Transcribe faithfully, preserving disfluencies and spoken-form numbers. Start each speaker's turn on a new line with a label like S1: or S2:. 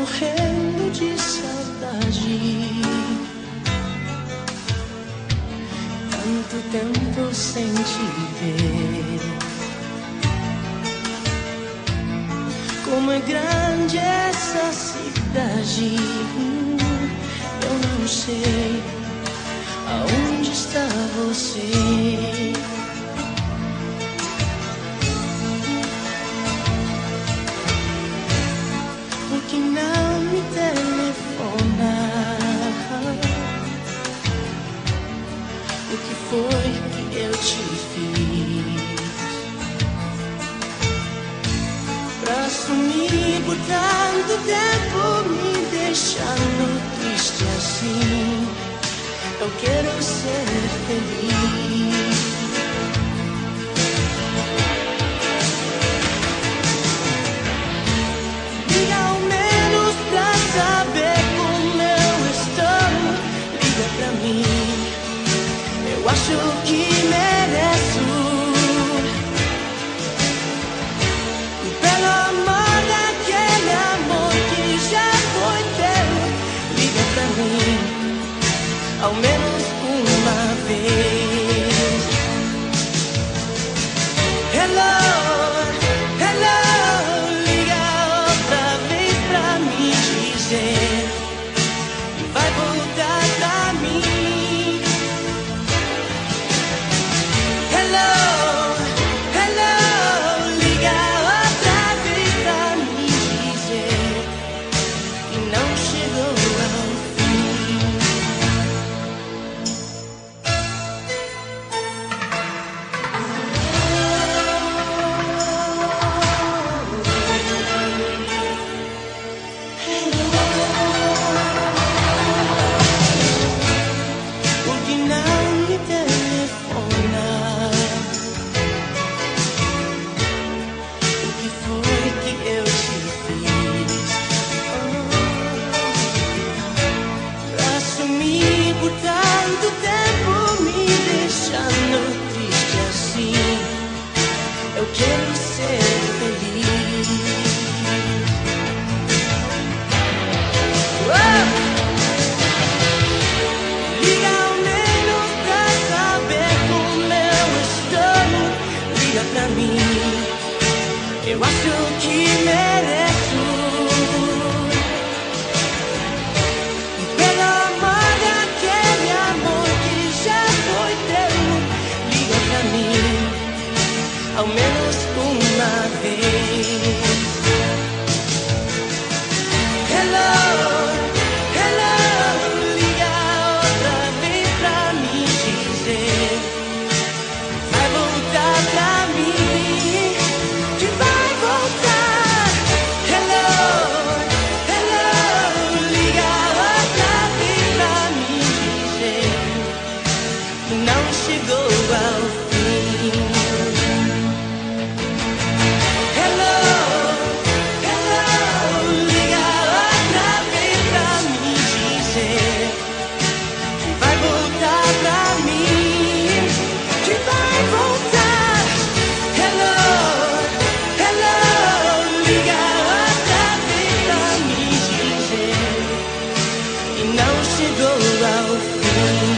S1: morrendo de saudade. Tanto tempo sem te ver. Como é grande essa cidade, eu não sei aonde está você. Por que não me telefona? O que foi que eu te fiz pra sumir por tanto tempo, me deixando triste assim? Eu quero ser feliz. Liga ao menos pra saber como eu estou. Liga pra mim, eu acho que mereço. Pelo amor daquele amor que já foi teu. Liga pra mim, ao menos uma vez. Hello, hello, liga outra vez pra me dizer que vai voltar pra mim. Hello, hello, liga outra vez pra me dizer que não chegou ao fim. Por que não me telefona? O que foi que eu te fiz? Oh, pra sumir por tanto tempo, me deixando triste assim? Eu quero ser feliz. Oh! Liga ao menos pra saber como eu estou. Liga pra mim, eu acho que mereço. Pelo amor daquele amor que já foi teu. Liga pra mim, ao menos uma vez. Hello, hello, liga outra vez pra me dizer que vai voltar pra mim, que vai voltar. Hello, hello, liga outra vez pra me dizer que não chegou ao fim. Hello, hello, liga outra vez pra me dizer que vai voltar pra mim, que vai voltar. Hello, hello, liga outra vez pra me dizer que não chegou ao fim.